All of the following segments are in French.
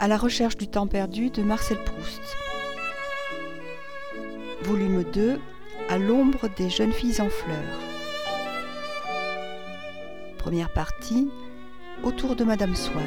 À la recherche du temps perdu de Marcel Proust. Volume 2, à l'ombre des jeunes filles en fleurs. Première partie, autour de Madame Swann.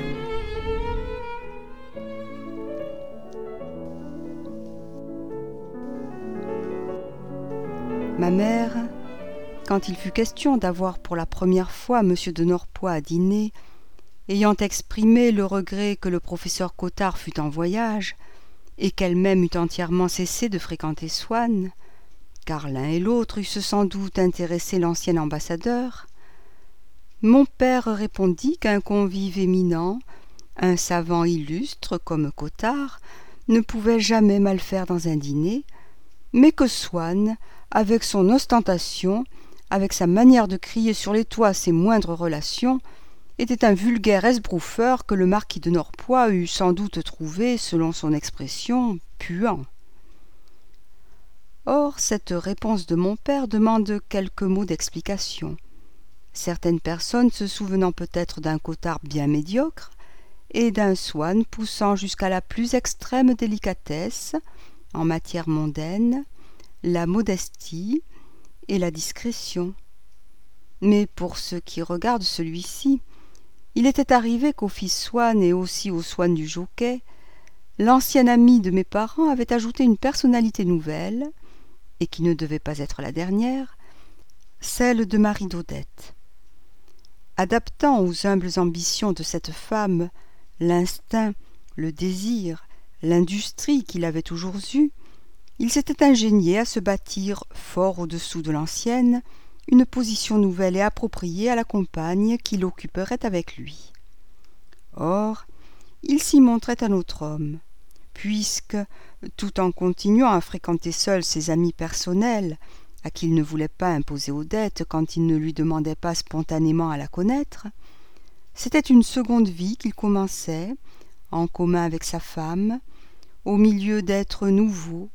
Ma mère, quand il fut question d'avoir pour la première fois M. de Norpois à dîner, ayant exprimé le regret que le professeur Cottard fût en voyage, et qu'elle-même eût entièrement cessé de fréquenter Swann, car l'un et l'autre eussent sans doute intéressé l'ancien ambassadeur, mon père répondit qu'un convive éminent, un savant illustre comme Cottard, ne pouvait jamais mal faire dans un dîner, mais que Swann, avec son ostentation, avec sa manière de crier sur les toits ses moindres relations, était un vulgaire esbrouffeur que le marquis de Norpois eût sans doute trouvé, selon son expression, puant. Or, cette réponse de mon père demande quelques mots d'explication. Certaines personnes se souvenant peut-être d'un Cottard bien médiocre, et d'un Swann poussant jusqu'à la plus extrême délicatesse, en matière mondaine, la modestie et la discrétion. Mais pour ce qui regarde celui-ci, il était arrivé qu'au fils Swann et aussi au Swann du Jockey, l'ancien ami de mes parents avait ajouté une personnalité nouvelle, et qui ne devait pas être la dernière, celle de Marie d'Odette. Adaptant aux humbles ambitions de cette femme l'instinct, le désir, l'industrie qu'il avait toujours eue, il s'était ingénié à se bâtir, fort au-dessous de l'ancienne, une position nouvelle et appropriée à la compagne qu'il occuperait avec lui. Or, il s'y montrait un autre homme, puisque, tout en continuant à fréquenter seul ses amis personnels, à qui il ne voulait pas imposer Odette quand il ne lui demandait pas spontanément à la connaître, c'était une seconde vie qu'il commençait, en commun avec sa femme, au milieu d'êtres nouveaux.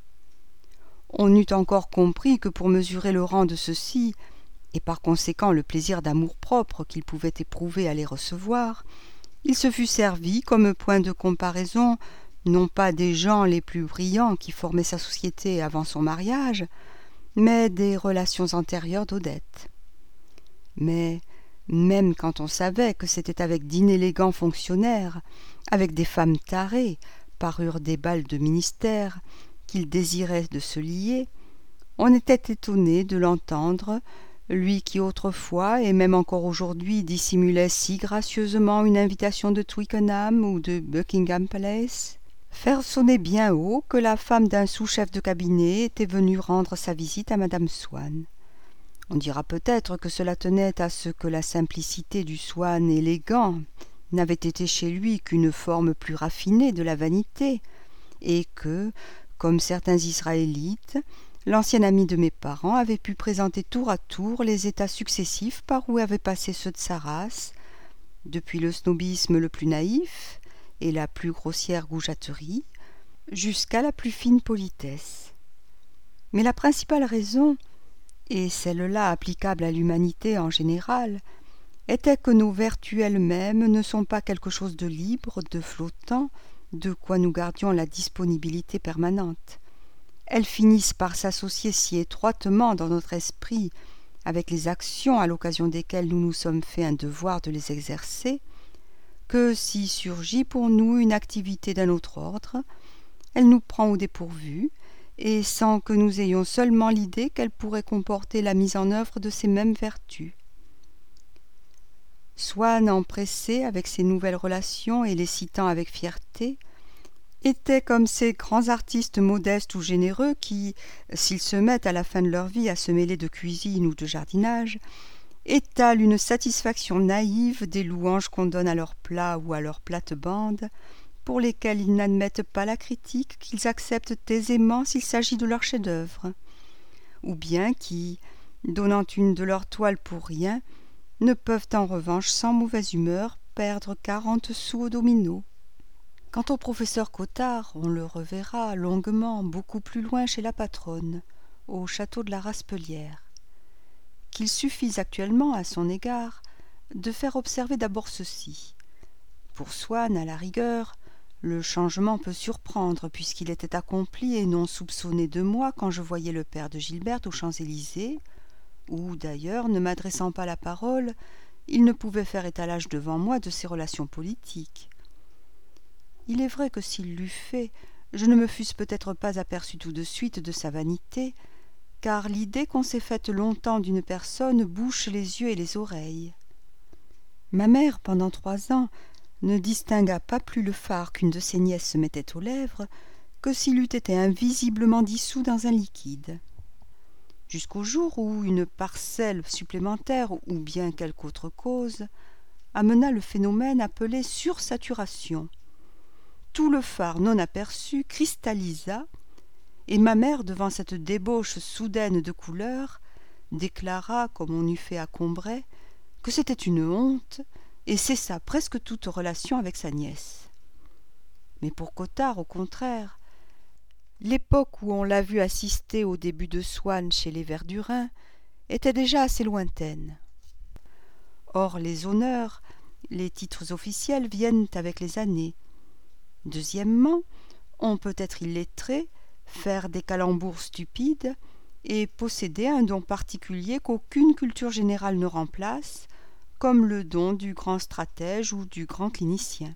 On eût encore compris que pour mesurer le rang de ceux-ci, et par conséquent le plaisir d'amour-propre qu'il pouvait éprouver à les recevoir, il se fût servi comme point de comparaison non pas des gens les plus brillants qui formaient sa société avant son mariage, mais des relations antérieures d'Odette. Mais même quand on savait que c'était avec d'inélégants fonctionnaires, avec des femmes tarées, parure des bals de ministère, qu'il désirait de se lier, on était étonné de l'entendre, lui qui autrefois, et même encore aujourd'hui, dissimulait si gracieusement une invitation de Twickenham ou de Buckingham Palace, faire sonner bien haut que la femme d'un sous-chef de cabinet était venue rendre sa visite à madame Swann. On dira peut-être que cela tenait à ce que la simplicité du Swann élégant n'avait été chez lui qu'une forme plus raffinée de la vanité, et que, comme certains Israélites, l'ancien ami de mes parents avait pu présenter tour à tour les états successifs par où avaient passé ceux de sa race, depuis le snobisme le plus naïf et la plus grossière goujaterie, jusqu'à la plus fine politesse. Mais la principale raison, et celle-là applicable à l'humanité en général, était que nos vertus elles-mêmes ne sont pas quelque chose de libre, de flottant, de quoi nous gardions la disponibilité permanente. Elles finissent par s'associer si étroitement dans notre esprit avec les actions à l'occasion desquelles nous nous sommes fait un devoir de les exercer, que si surgit pour nous une activité d'un autre ordre, elle nous prend au dépourvu, et sans que nous ayons seulement l'idée qu'elle pourrait comporter la mise en œuvre de ces mêmes vertus. Swann, empressé avec ces nouvelles relations et les citant avec fierté, étaient comme ces grands artistes modestes ou généreux qui, s'ils se mettent à la fin de leur vie à se mêler de cuisine ou de jardinage, étalent une satisfaction naïve des louanges qu'on donne à leurs plats ou à leurs plates-bandes, pour lesquels ils n'admettent pas la critique, qu'ils acceptent aisément s'il s'agit de leur chef-d'œuvre, ou bien qui, donnant une de leurs toiles pour rien, ne peuvent en revanche sans mauvaise humeur perdre 40 sous au domino. Quant au professeur Cottard, on le reverra longuement beaucoup plus loin chez la patronne, au château de la Raspelière. Qu'il suffise actuellement à son égard de faire observer d'abord ceci. Pour Swann, à la rigueur, Le changement peut surprendre, puisqu'il était accompli et non soupçonné de moi quand je voyais le père de Gilberte aux Champs-Élysées, où, d'ailleurs, ne m'adressant pas la parole, il ne pouvait faire étalage devant moi de ses relations politiques. Il est vrai que s'il l'eût fait, je ne me fusse peut-être pas aperçu tout de suite de sa vanité, car l'idée qu'on s'est faite longtemps d'une personne bouche les yeux et les oreilles. Ma mère, pendant 3 ans, ne distingua pas plus le fard qu'une de ses nièces se mettait aux lèvres que s'il eût été invisiblement dissous dans un liquide. Jusqu'au jour où une parcelle supplémentaire, ou bien quelque autre cause, amena le phénomène appelé sursaturation. Tout le fard non aperçu cristallisa, et ma mère, devant cette débauche soudaine de couleur, déclara, comme on eût fait à Combray, que c'était une honte, et cessa presque toute relation avec sa nièce. Mais pour Cottard, au contraire, l'époque où on l'a vu assister au début de Swann chez les Verdurin était déjà assez lointaine. Or les honneurs, les titres officiels viennent avec les années. Deuxièmement, on peut être illettré, faire des calembours stupides et posséder un don particulier qu'aucune culture générale ne remplace, comme le don du grand stratège ou du grand clinicien.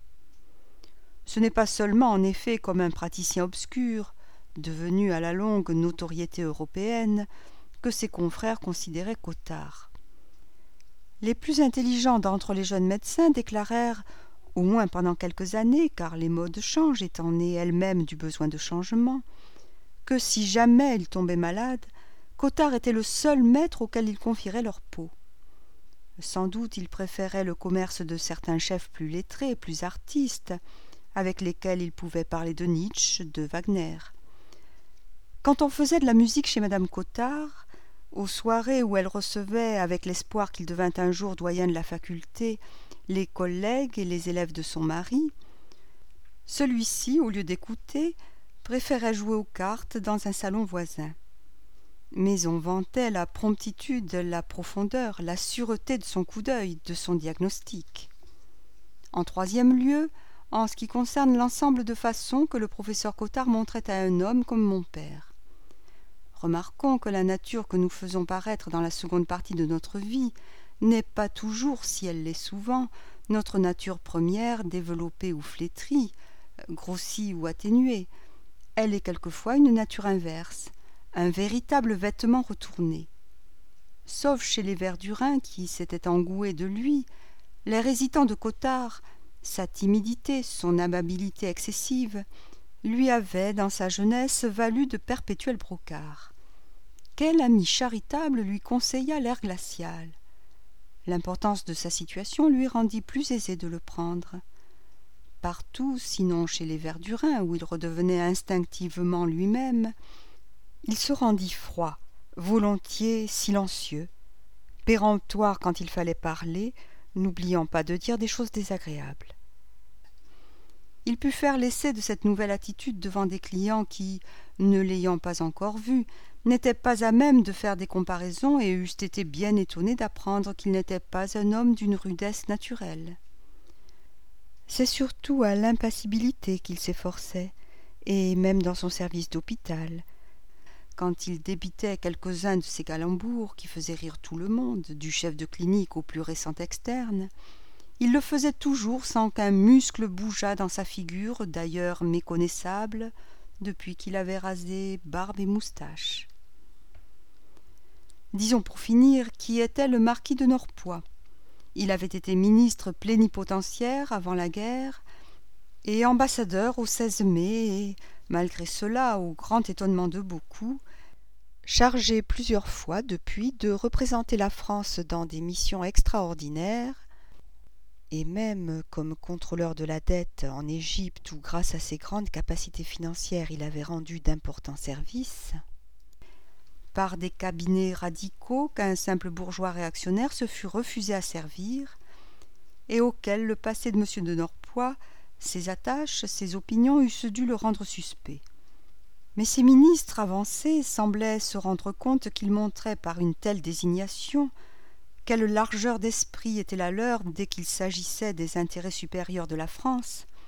Ce n'est pas seulement en effet comme un praticien obscur, devenu à la longue notoriété européenne, que ses confrères considéraient Cottard. Les plus intelligents d'entre les jeunes médecins déclarèrent, au moins pendant quelques années, car les modes changent étant nées elles-mêmes du besoin de changement, que si jamais ils tombaient malades, Cottard était le seul maître auquel ils confieraient leur peau. Sans doute ils préféraient le commerce de certains chefs plus lettrés, plus artistes, avec lesquels ils pouvaient parler de Nietzsche, de Wagner. Quand on faisait de la musique chez madame Cottard, aux soirées où elle recevait, avec l'espoir qu'il devint un jour doyen de la faculté, les collègues et les élèves de son mari, celui-ci, au lieu d'écouter, préférait jouer aux cartes dans un salon voisin. Mais on vantait la promptitude, la profondeur, la sûreté de son coup d'œil, de son diagnostic. En troisième lieu, en ce qui concerne l'ensemble de façons que le professeur Cottard montrait à un homme comme mon père. Remarquons que la nature que nous faisons paraître dans la seconde partie de notre vie n'est pas toujours, si elle l'est souvent, notre nature première développée ou flétrie, grossie ou atténuée. Elle est quelquefois une nature inverse, un véritable vêtement retourné. Sauf chez les Verdurin qui s'étaient engoués de lui, l'air hésitant de Cottard, sa timidité, son amabilité excessive, lui avaient, dans sa jeunesse, valu de perpétuels brocards. Quel ami charitable lui conseilla l'air glacial. L'importance de sa situation lui rendit plus aisé de le prendre. Partout, sinon chez les Verdurin, où il redevenait instinctivement lui-même, il se rendit froid, volontiers silencieux, péremptoire quand il fallait parler, n'oubliant pas de dire des choses désagréables. Il put faire l'essai de cette nouvelle attitude devant des clients qui, ne l'ayant pas encore vu, n'étaient pas à même de faire des comparaisons et eussent été bien étonnés d'apprendre qu'il n'était pas un homme d'une rudesse naturelle. C'est surtout à l'impassibilité qu'il s'efforçait, et même dans son service d'hôpital, quand il débitait quelques-uns de ces calembours qui faisaient rire tout le monde, du chef de clinique au plus récent externe, il le faisait toujours sans qu'un muscle bougeât dans sa figure, d'ailleurs méconnaissable, depuis qu'il avait rasé barbe et moustache. Disons pour finir qui était le marquis de Norpois. Il avait été ministre plénipotentiaire avant la guerre et ambassadeur au 16 mai et, malgré cela, au grand étonnement de beaucoup, chargé plusieurs fois depuis de représenter la France dans des missions extraordinaires, et même comme contrôleur de la dette en Égypte où grâce à ses grandes capacités financières il avait rendu d'importants services, par des cabinets radicaux qu'un simple bourgeois réactionnaire se fut refusé à servir, et auxquels le passé de M. de Norpois, ses attaches, ses opinions eussent dû le rendre suspect. Mais ces ministres avancés semblaient se rendre compte qu'ils montraient par une telle désignation quelle largeur d'esprit était la leur dès qu'il s'agissait des intérêts supérieurs de la France,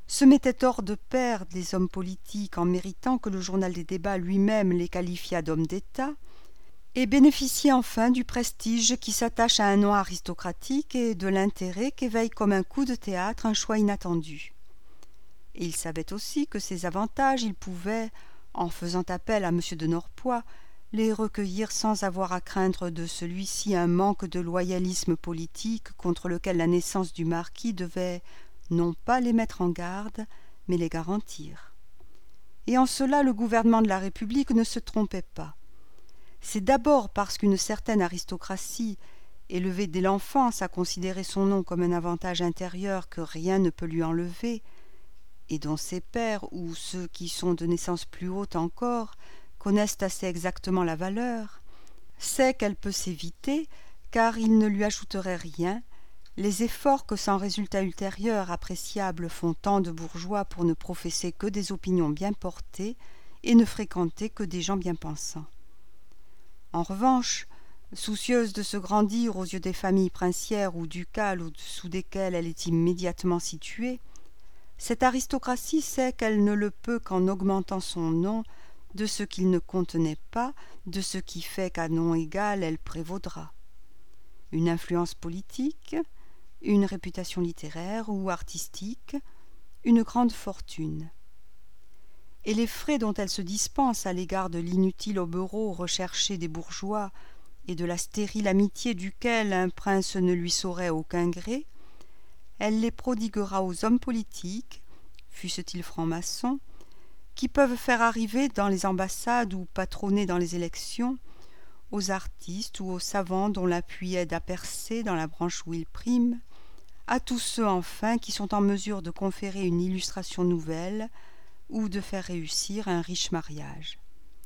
se mettaient hors de pair des hommes politiques en méritant que le journal des débats lui-même les qualifiât d'hommes d'État, et bénéficiaient enfin du prestige qui s'attache à un nom aristocratique et de l'intérêt qu'éveille comme un coup de théâtre un choix inattendu. Et il savait aussi que ces avantages, il pouvait, en faisant appel à M. de Norpois, les recueillir sans avoir à craindre de celui-ci un manque de loyalisme politique contre lequel la naissance du marquis devait non pas les mettre en garde, mais les garantir. Et en cela le gouvernement de la République ne se trompait pas. C'est d'abord parce qu'une certaine aristocratie, élevée dès l'enfance à considérer son nom comme un avantage intérieur que rien ne peut lui enlever, et dont ses pairs ou ceux qui sont de naissance plus haute encore connaissent assez exactement la valeur, sait qu'elle peut s'éviter, car il ne lui ajouterait rien, les efforts que sans résultat ultérieur appréciable font tant de bourgeois pour ne professer que des opinions bien portées et ne fréquenter que des gens bien pensants. En revanche, soucieuse de se grandir aux yeux des familles princières ou ducales au-dessous desquelles elle est immédiatement située, cette aristocratie sait qu'elle ne le peut qu'en augmentant son nom de ce qu'il ne contenait pas, de ce qui fait qu'à nom égal elle prévaudra. Une influence politique, une réputation littéraire ou artistique, une grande fortune. Et les frais dont elle se dispense à l'égard de l'inutile hobereau recherché des bourgeois et de la stérile amitié duquel un prince ne lui saurait aucun gré, elle les prodiguera aux hommes politiques, fussent-ils francs-maçons, qui peuvent faire arriver dans les ambassades ou patronner dans les élections, aux artistes ou aux savants dont l'appui aide à percer dans la branche où ils priment, à tous ceux enfin qui sont en mesure de conférer une illustration nouvelle ou de faire réussir un riche mariage.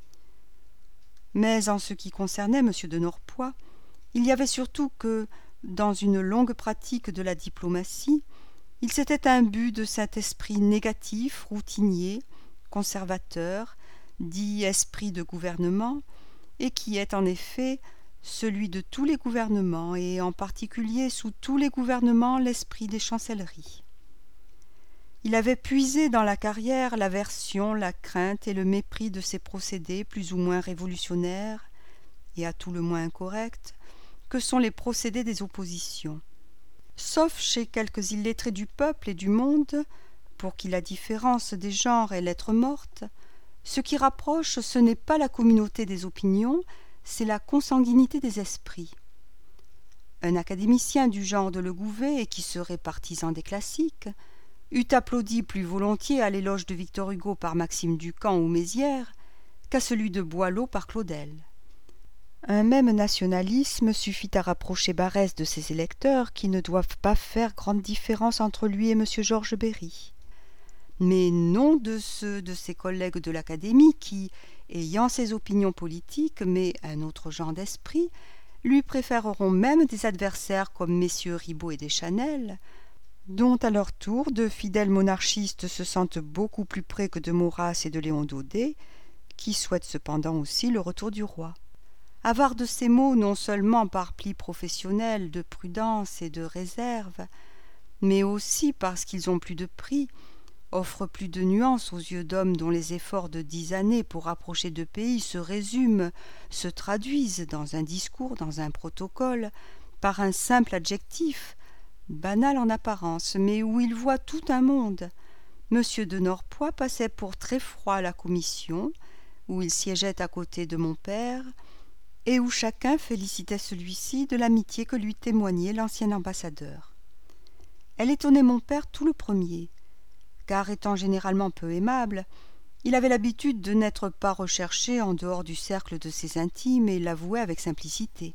Mais en ce qui concernait M. de Norpois, il y avait surtout que, dans une longue pratique de la diplomatie, il s'était imbu de cet esprit négatif, routinier, conservateur, dit esprit de gouvernement, et qui est en effet celui de tous les gouvernements, et en particulier sous tous les gouvernements l'esprit des chancelleries. Il avait puisé dans la carrière l'aversion, la crainte et le mépris de ces procédés plus ou moins révolutionnaires, et à tout le moins incorrects, que sont les procédés des oppositions. Sauf chez quelques illettrés du peuple et du monde, pour qui la différence des genres est lettre morte, ce qui rapproche, ce n'est pas la communauté des opinions, c'est la consanguinité des esprits. Un académicien du genre de Legouvé, et qui serait partisan des classiques, eût applaudi plus volontiers à l'éloge de Victor Hugo par Maxime Ducamp ou Mézières qu'à celui de Boileau par Claudel. Un même nationalisme suffit à rapprocher Barrès de ses électeurs qui ne doivent pas faire grande différence entre lui et M. Georges Berry, mais non de ceux de ses collègues de l'Académie qui, ayant ses opinions politiques mais un autre genre d'esprit, lui préféreront même des adversaires comme messieurs Ribot et Deschanel, dont à leur tour de fidèles monarchistes se sentent beaucoup plus près que de Maurras et de Léon Daudet, qui souhaitent cependant aussi le retour du roi. Avare de ces mots non seulement par pli professionnel de prudence et de réserve, mais aussi parce qu'ils ont plus de prix, offrent plus de nuances aux yeux d'hommes dont les efforts de 10 années pour rapprocher deux pays se résument, se traduisent dans un discours, dans un protocole, par un simple adjectif, banal en apparence, mais où il voit tout un monde. M. de Norpois passait pour très froid à la commission, où il siégeait à côté de mon père, et où chacun félicitait celui-ci de l'amitié que lui témoignait l'ancien ambassadeur. Elle étonnait mon père tout le premier, car étant généralement peu aimable, il avait l'habitude de n'être pas recherché en dehors du cercle de ses intimes et l'avouait avec simplicité.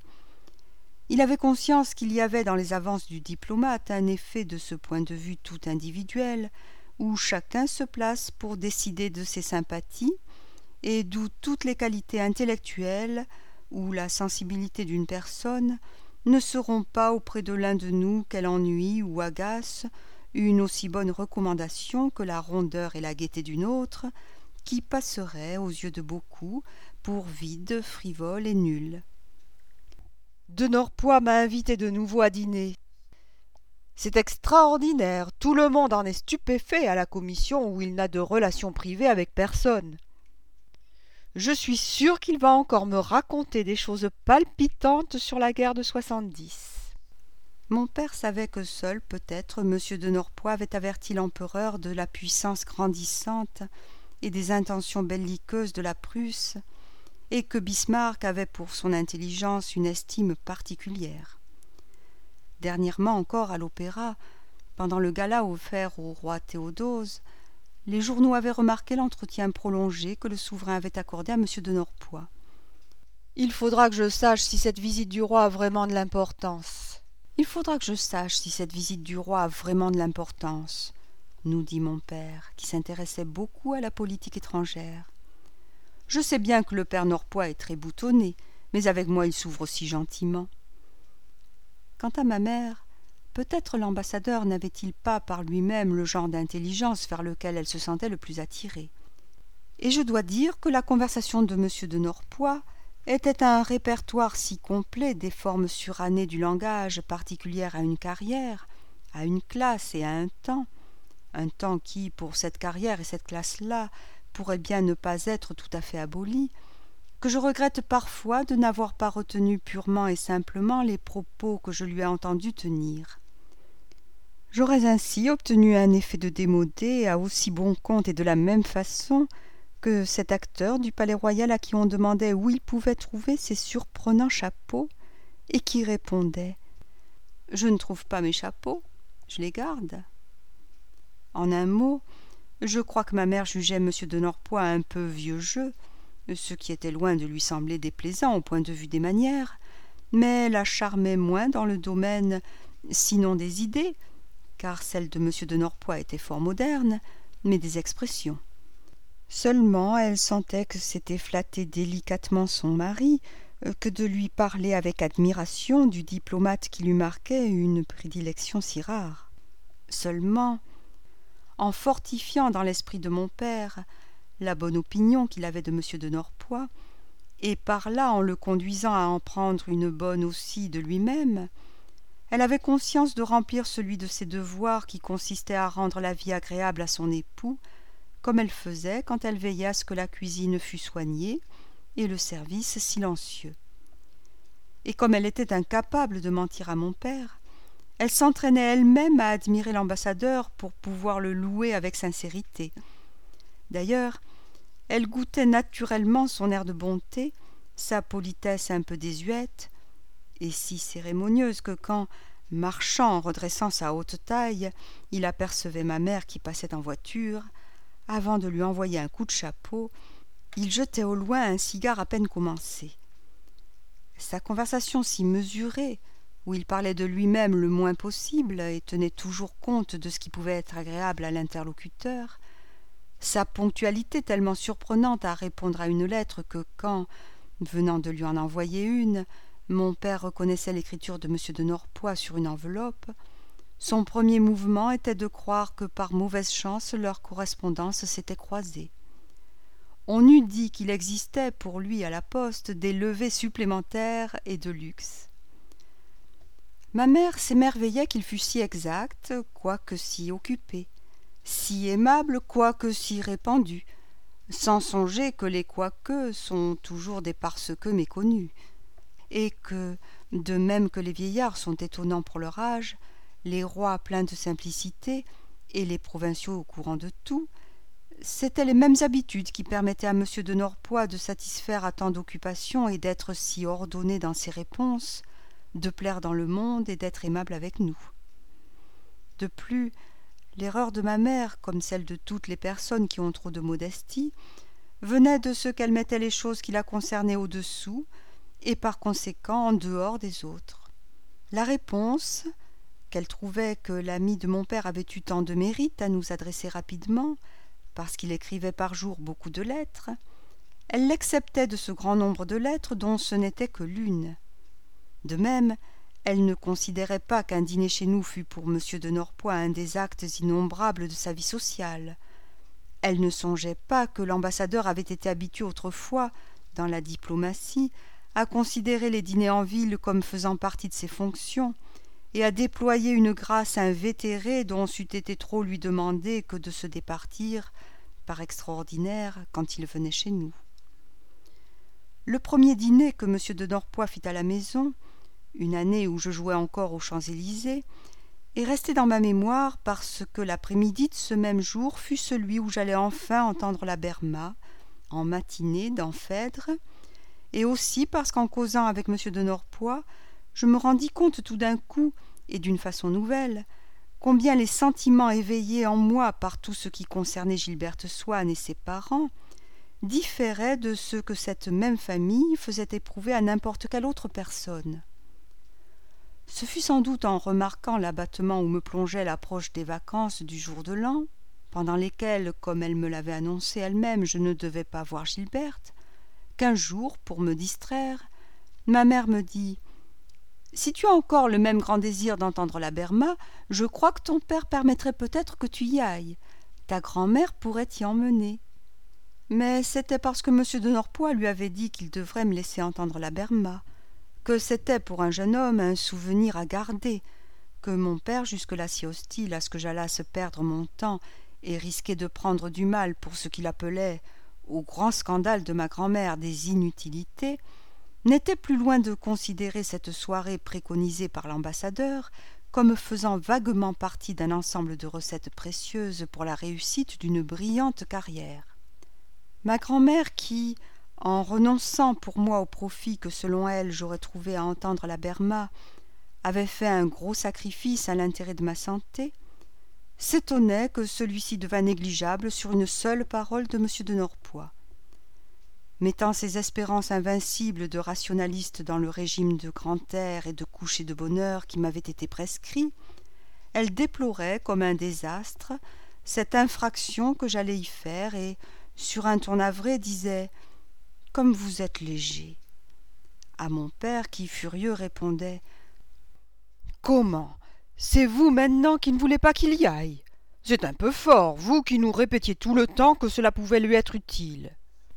Il avait conscience qu'il y avait dans les avances du diplomate un effet de ce point de vue tout individuel, où chacun se place pour décider de ses sympathies, et d'où toutes les qualités intellectuelles ou la sensibilité d'une personne ne seront pas auprès de l'un de nous qu'elle ennuie ou agace une aussi bonne recommandation que la rondeur et la gaieté d'une autre, qui passerait aux yeux de beaucoup pour vide, frivole et nulle. De Norpois m'a invité de nouveau à dîner. C'est extraordinaire, tout le monde en est stupéfait à la commission où il n'a de relations privées avec personne. Je suis sûr qu'il va encore me raconter des choses palpitantes sur la guerre de 70. Mon père savait que seul, peut-être, M. de Norpois avait averti l'empereur de la puissance grandissante et des intentions belliqueuses de la Prusse, et que Bismarck avait pour son intelligence une estime particulière. Dernièrement encore, à l'opéra, pendant le gala offert au roi Théodose, les journaux avaient remarqué l'entretien prolongé que le souverain avait accordé à M. de Norpois. « Il faudra que je sache si cette visite du roi a vraiment de l'importance. » « Il faudra que je sache si cette visite du roi a vraiment de l'importance, » nous dit mon père, qui s'intéressait beaucoup à la politique étrangère. « Je sais bien que le père Norpois est très boutonné, mais avec moi il s'ouvre si gentiment. » Quant à ma mère, peut-être l'ambassadeur n'avait-il pas par lui-même le genre d'intelligence vers lequel elle se sentait le plus attirée. Et je dois dire que la conversation de M. de Norpois était un répertoire si complet des formes surannées du langage particulières à une carrière, à une classe et à un temps qui, pour cette carrière et cette classe-là, pourrait bien ne pas être tout à fait aboli, que je regrette parfois de n'avoir pas retenu purement et simplement les propos que je lui ai entendu tenir. J'aurais ainsi obtenu un effet de démodé à aussi bon compte et de la même façon que cet acteur du Palais-Royal à qui on demandait où il pouvait trouver ces surprenants chapeaux et qui répondait « Je ne trouve pas mes chapeaux, je les garde. » En un mot, je crois que ma mère jugeait M. de Norpois un peu vieux jeu, ce qui était loin de lui sembler déplaisant au point de vue des manières, mais la charmait moins dans le domaine, sinon des idées, car celle de M. de Norpois était fort moderne, mais des expressions. Seulement elle sentait que c'était flatter délicatement son mari que de lui parler avec admiration du diplomate qui lui marquait une prédilection si rare. Seulement, en fortifiant dans l'esprit de mon père la bonne opinion qu'il avait de M. de Norpois, et par là en le conduisant à en prendre une bonne aussi de lui-même, elle avait conscience de remplir celui de ses devoirs qui consistait à rendre la vie agréable à son époux, comme elle faisait quand elle veillait à ce que la cuisine fût soignée et le service silencieux. Et comme elle était incapable de mentir à mon père, elle s'entraînait elle-même à admirer l'ambassadeur pour pouvoir le louer avec sincérité. D'ailleurs, elle goûtait naturellement son air de bonté, sa politesse un peu désuète, et si cérémonieuse que quand, marchant en redressant sa haute taille, il apercevait ma mère qui passait en voiture, avant de lui envoyer un coup de chapeau, il jetait au loin un cigare à peine commencé. Sa conversation si mesurée, où il parlait de lui-même le moins possible et tenait toujours compte de ce qui pouvait être agréable à l'interlocuteur, sa ponctualité tellement surprenante à répondre à une lettre que quand, venant de lui en envoyer une, mon père reconnaissait l'écriture de M. de Norpois sur une enveloppe, son premier mouvement était de croire que par mauvaise chance leur correspondance s'était croisée. On eût dit qu'il existait pour lui à la poste des levées supplémentaires et de luxe. Ma mère s'émerveillait qu'il fût si exact, quoique si occupé, si aimable, quoique si répandu, sans songer que les quoique sont toujours des parce-que méconnus, et que, de même que les vieillards sont étonnants pour leur âge, les rois pleins de simplicité et les provinciaux au courant de tout, c'étaient les mêmes habitudes qui permettaient à M. de Norpois de satisfaire à tant d'occupations et d'être si ordonné dans ses réponses, de plaire dans le monde et d'être aimable avec nous. De plus, l'erreur de ma mère, comme celle de toutes les personnes qui ont trop de modestie, venait de ce qu'elle mettait les choses qui la concernaient au-dessous et par conséquent en dehors des autres. La réponse, qu'elle trouvait que l'ami de mon père avait eu tant de mérite à nous adresser rapidement, parce qu'il écrivait par jour beaucoup de lettres, elle l'acceptait de ce grand nombre de lettres dont ce n'était que l'une. De même, elle ne considérait pas qu'un dîner chez nous fût pour M. de Norpois un des actes innombrables de sa vie sociale. Elle ne songeait pas que l'ambassadeur avait été habitué autrefois, dans la diplomatie, à considérer les dîners en ville comme faisant partie de ses fonctions, et à déployer une grâce invétérée dont c'eût été trop lui demander que de se départir, par extraordinaire, quand il venait chez nous. Le premier dîner que M. de Norpois fit à la maison, une année où je jouais encore aux Champs-Élysées, est resté dans ma mémoire parce que l'après-midi de ce même jour fut celui où j'allais enfin entendre la Berma, en matinée dans Phèdre, et aussi parce qu'en causant avec M. de Norpois, je me rendis compte tout d'un coup, et d'une façon nouvelle, combien les sentiments éveillés en moi par tout ce qui concernait Gilberte Swann et ses parents différaient de ceux que cette même famille faisait éprouver à n'importe quelle autre personne. Ce fut sans doute en remarquant l'abattement où me plongeait l'approche des vacances du jour de l'an, pendant lesquelles, comme elle me l'avait annoncé elle-même, je ne devais pas voir Gilberte, qu'un jour, pour me distraire, ma mère me dit « Si tu as encore le même grand désir d'entendre la Berma, je crois que ton père permettrait peut-être que tu y ailles. Ta grand-mère pourrait t'y emmener. » Mais c'était parce que M. de Norpois lui avait dit qu'il devrait me laisser entendre la Berma, que c'était pour un jeune homme un souvenir à garder, que mon père, jusque-là si hostile à ce que j'allasse perdre mon temps et risquer de prendre du mal pour ce qu'il appelait, au grand scandale de ma grand-mère, des inutilités, n'était plus loin de considérer cette soirée préconisée par l'ambassadeur comme faisant vaguement partie d'un ensemble de recettes précieuses pour la réussite d'une brillante carrière. Ma grand-mère qui, en renonçant pour moi au profit que selon elle j'aurais trouvé à entendre la Berma, avait fait un gros sacrifice à l'intérêt de ma santé, s'étonnait que celui-ci devint négligeable sur une seule parole de M. de Norpois. Mettant ses espérances invincibles de rationaliste dans le régime de grand air et de coucher de bonne heure qui m'avait été prescrit, elle déplorait comme un désastre cette infraction que j'allais y faire et, sur un ton navré, disait « Comme vous êtes léger !» à mon père qui, furieux, répondait « Comment? C'est vous maintenant qui ne voulez pas qu'il y aille? C'est un peu fort, vous qui nous répétiez tout le temps que cela pouvait lui être utile. »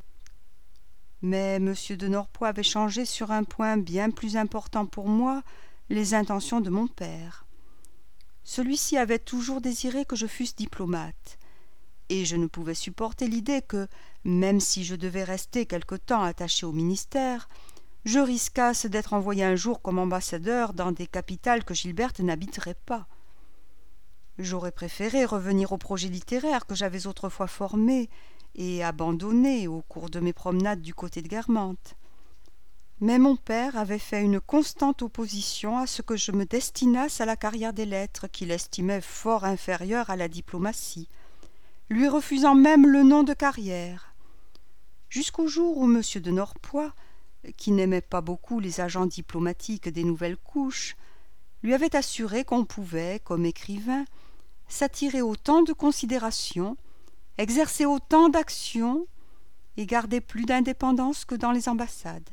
Mais M. de Norpois avait changé sur un point bien plus important pour moi les intentions de mon père. Celui-ci avait toujours désiré que je fusse diplomate, et je ne pouvais supporter l'idée que, même si je devais rester quelque temps attaché au ministère, je risquasse d'être envoyé un jour comme ambassadeur dans des capitales que Gilberte n'habiterait pas. J'aurais préféré revenir au projet littéraire que j'avais autrefois formé et abandonné au cours de mes promenades du côté de Guermantes. Mais mon père avait fait une constante opposition à ce que je me destinasse à la carrière des lettres qu'il estimait fort inférieure à la diplomatie, lui refusant même le nom de carrière, jusqu'au jour où M. de Norpois, qui n'aimait pas beaucoup les agents diplomatiques des nouvelles couches, lui avait assuré qu'on pouvait, comme écrivain, s'attirer autant de considération, exercer autant d'action et garder plus d'indépendance que dans les ambassades.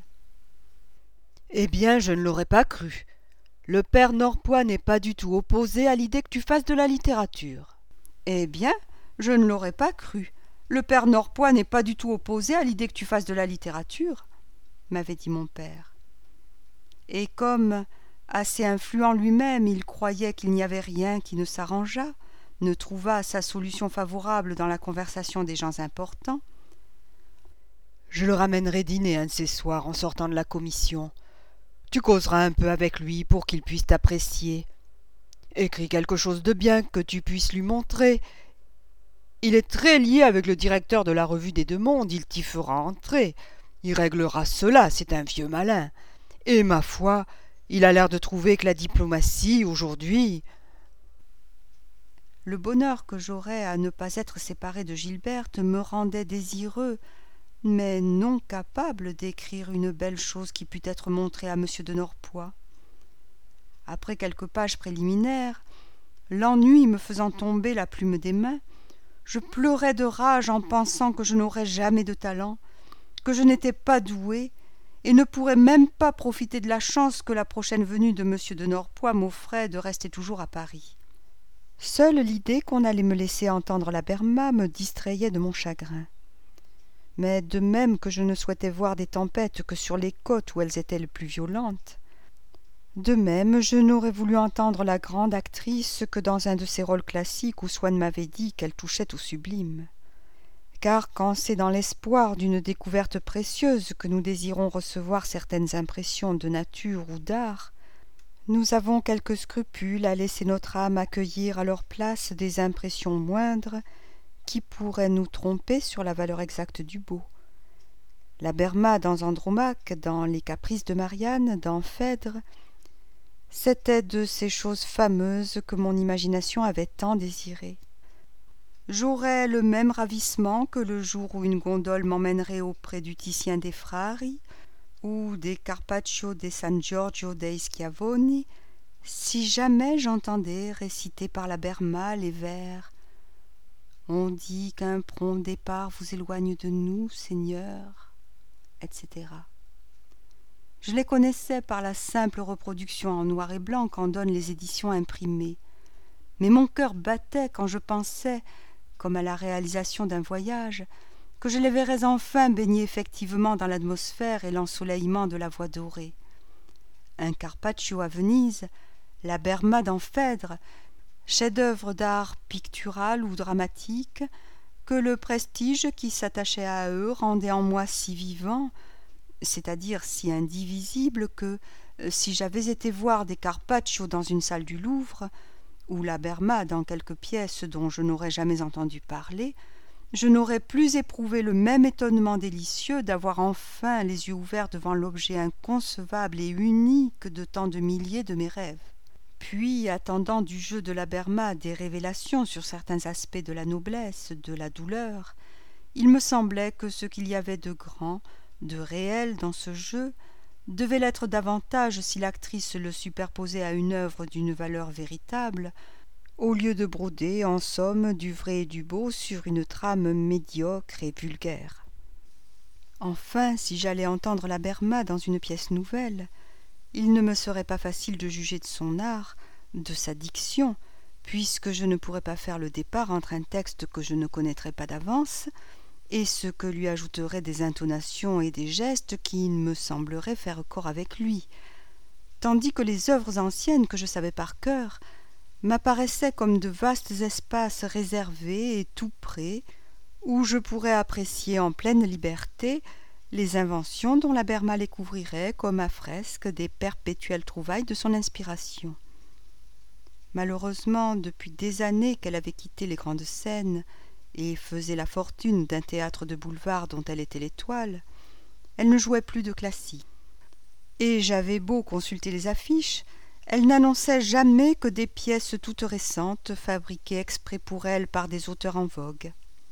Eh bien, je ne l'aurais pas cru. Le père Norpois n'est pas du tout opposé à l'idée que tu fasses de la littérature. Eh bien, je ne l'aurais pas cru. Le père Norpois n'est pas du tout opposé à l'idée que tu fasses de la littérature, m'avait dit mon père. Et comme, assez influent lui-même, il croyait qu'il n'y avait rien qui ne s'arrangeât, ne trouvât sa solution favorable dans la conversation des gens importants. Je le ramènerai dîner un de ces soirs en sortant de la commission. Tu causeras un peu avec lui pour qu'il puisse t'apprécier. Écris quelque chose de bien que tu puisses lui montrer. Il est très lié avec le directeur de la Revue des Deux Mondes, il t'y fera entrer. Il réglera cela, c'est un vieux malin. Et ma foi, il a l'air de trouver que la diplomatie, aujourd'hui... Le bonheur que j'aurais à ne pas être séparé de Gilberte me rendait désireux, mais non capable d'écrire une belle chose qui pût être montrée à M. de Norpois. Après quelques pages préliminaires, l'ennui me faisant tomber la plume des mains, je pleurais de rage en pensant que je n'aurais jamais de talent, que je n'étais pas doué et ne pourrais même pas profiter de la chance que la prochaine venue de M. de Norpois m'offrait de rester toujours à Paris. Seule l'idée qu'on allait me laisser entendre la Berma me distrayait de mon chagrin. Mais de même que je ne souhaitais voir des tempêtes que sur les côtes où elles étaient les plus violentes, De même, je n'aurais voulu entendre la grande actrice que dans un de ses rôles classiques où Swann m'avait dit qu'elle touchait au sublime. Car quand c'est dans l'espoir d'une découverte précieuse que nous désirons recevoir certaines impressions de nature ou d'art, nous avons quelques scrupules à laisser notre âme accueillir à leur place des impressions moindres qui pourraient nous tromper sur la valeur exacte du beau. La Berma dans Andromaque, dans Les Caprices de Marianne, dans Phèdre, c'était de ces choses fameuses que mon imagination avait tant désirées. J'aurais le même ravissement que le jour où une gondole m'emmènerait auprès du Titien des Frari ou des Carpaccio de San Giorgio dei Schiavoni, si jamais j'entendais réciter par la Berma les vers « On dit qu'un prompt départ vous éloigne de nous, Seigneur », etc. Je les connaissais par la simple reproduction en noir et blanc qu'en donnent les éditions imprimées. Mais mon cœur battait quand je pensais, comme à la réalisation d'un voyage, que je les verrais enfin baignés effectivement dans l'atmosphère et l'ensoleillement de la voie dorée. Un Carpaccio à Venise, la Berma dans Phèdre, chef-d'œuvre d'art pictural ou dramatique, que le prestige qui s'attachait à eux rendait en moi si vivant, c'est-à-dire si indivisible que, si j'avais été voir des Carpaccio dans une salle du Louvre, ou la Berma dans quelque pièce dont je n'aurais jamais entendu parler, je n'aurais plus éprouvé le même étonnement délicieux d'avoir enfin les yeux ouverts devant l'objet inconcevable et unique de tant de milliers de mes rêves. Puis, attendant du jeu de la Berma des révélations sur certains aspects de la noblesse, de la douleur, il me semblait que ce qu'il y avait de grand, de réel dans ce jeu, devait l'être davantage si l'actrice le superposait à une œuvre d'une valeur véritable, au lieu de broder, en somme, du vrai et du beau sur une trame médiocre et vulgaire. Enfin, si j'allais entendre la Berma dans une pièce nouvelle, il ne me serait pas facile de juger de son art, de sa diction, puisque je ne pourrais pas faire le départ entre un texte que je ne connaîtrais pas d'avance et ce que lui ajouteraient des intonations et des gestes qui me sembleraient faire corps avec lui, tandis que les œuvres anciennes que je savais par cœur m'apparaissaient comme de vastes espaces réservés et tout près, où je pourrais apprécier en pleine liberté les inventions dont la Berma les couvrirait comme à fresque des perpétuelles trouvailles de son inspiration. Malheureusement, depuis des années qu'elle avait quitté les grandes scènes et faisait la fortune d'un théâtre de boulevard dont elle était l'étoile, elle ne jouait plus de classique. Et j'avais beau consulter les affiches, elle n'annonçait jamais que des pièces toutes récentes, fabriquées exprès pour elle par des auteurs en vogue.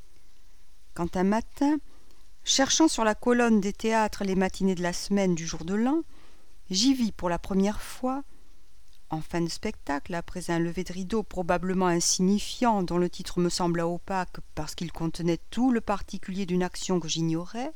Quand un matin, cherchant sur la colonne des théâtres les matinées de la semaine du jour de l'an, j'y vis pour la première fois, en fin de spectacle, après un lever de rideau probablement insignifiant dont le titre me sembla opaque parce qu'il contenait tout le particulier d'une action que j'ignorais,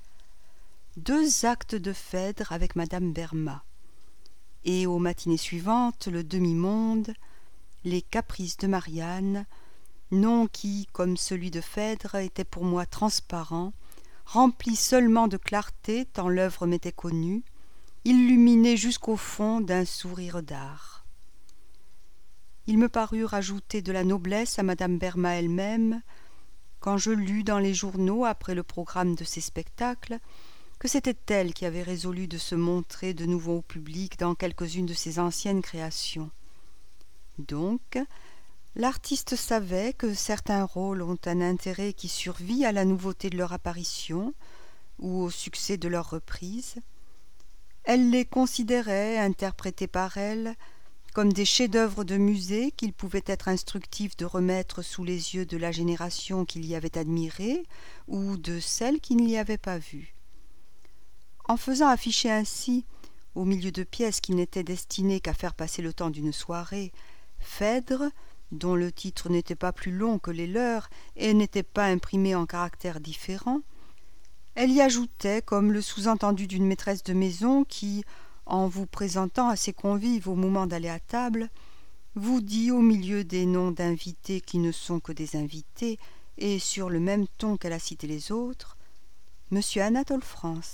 2 actes de Phèdre avec madame Berma, et aux matinées suivantes le demi-monde, les Caprices de Marianne, nom qui, comme celui de Phèdre, était pour moi transparent, rempli seulement de clarté tant l'œuvre m'était connue, illuminé jusqu'au fond d'un sourire d'art. Il me parut rajouter de la noblesse à madame Berma elle-même, quand je lus dans les journaux, après le programme de ces spectacles, que c'était elle qui avait résolu de se montrer de nouveau au public dans quelques-unes de ses anciennes créations. Donc, l'artiste savait que certains rôles ont un intérêt qui survit à la nouveauté de leur apparition ou au succès de leur reprise. Elle les considérait, interprétés par elle, comme des chefs-d'œuvre de musée qu'il pouvait être instructif de remettre sous les yeux de la génération qui l'y avait admirée ou de celle qui n'y avait pas vue. En faisant afficher ainsi, au milieu de pièces qui n'étaient destinées qu'à faire passer le temps d'une soirée, Phèdre, dont le titre n'était pas plus long que les leurs et n'était pas imprimé en caractères différents, elle y ajoutait comme le sous-entendu d'une maîtresse de maison qui, en vous présentant à ses convives au moment d'aller à table, vous dit au milieu des noms d'invités qui ne sont que des invités et sur le même ton qu'elle a cité les autres, « Monsieur Anatole France ».